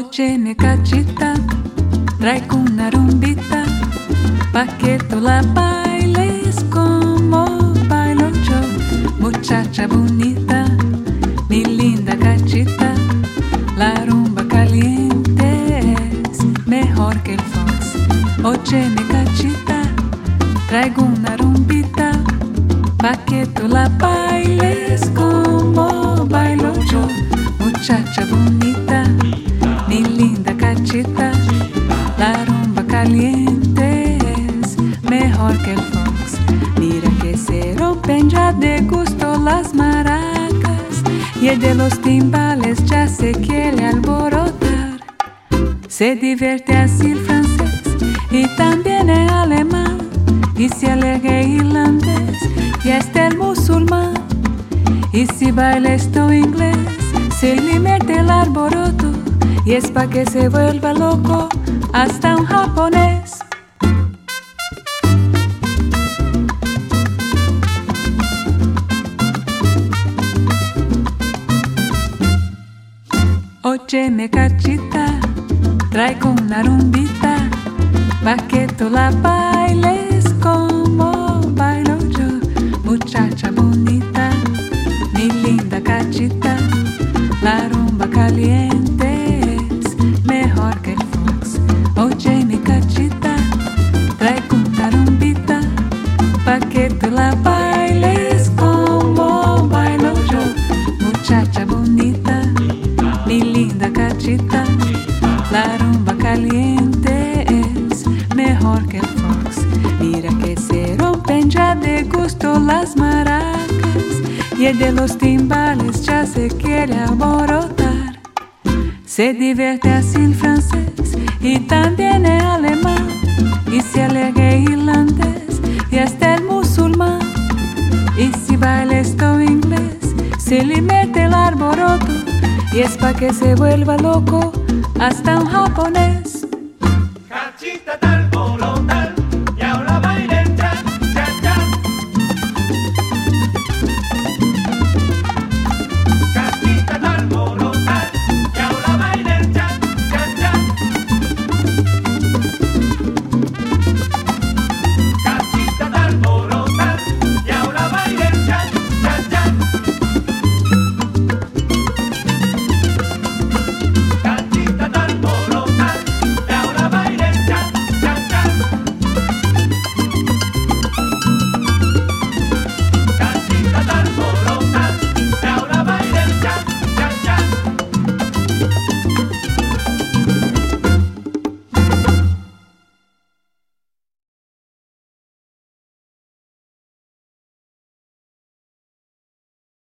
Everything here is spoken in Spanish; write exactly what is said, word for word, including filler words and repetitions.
Oye, Necachita, traigo una rumbita, pa' que tú la bailes como bailo yo. Muchacha bonita, mi linda cachita, la rumba caliente es mejor que el fox. Oye, Necachita, traigo una rumbita, pa' que tú la bailes como bailo yo. Muchacha bonita, mi linda cachita, la rumba caliente es mejor que el fox. Mira que se rompen ya de gusto las maracas, y el de los timbales ya se quiere alborotar. Se divierte así el francés y también el alemán, y se alegra irlandés y hasta el musulmán. Y si baila esto inglés, se le mete el alboroto, y es pa' que se vuelva loco hasta un japonés. Oye, Necachita, traigo una rumbita, pa' que tú la bailes como bailo yo. Muchacha bonita, mi linda cachita, la rumba caliente es mejor que el fox. Oye, mi cachita, traigo una rumbita, pa' que tú la bailes como bailo yo. Muchacha bonita, mi linda cachita, la rumba caliente es mejor que el fox. Mira que se rompen ya de gusto las maracas, y el de los timbales ya se quiere alborotar. Se divierte así el francés y también el alemán, y se alegra el irlandés y hasta el musulmán. Y si baila esto inglés, se le mete el alboroto, y es pa' que se vuelva loco hasta un japonés.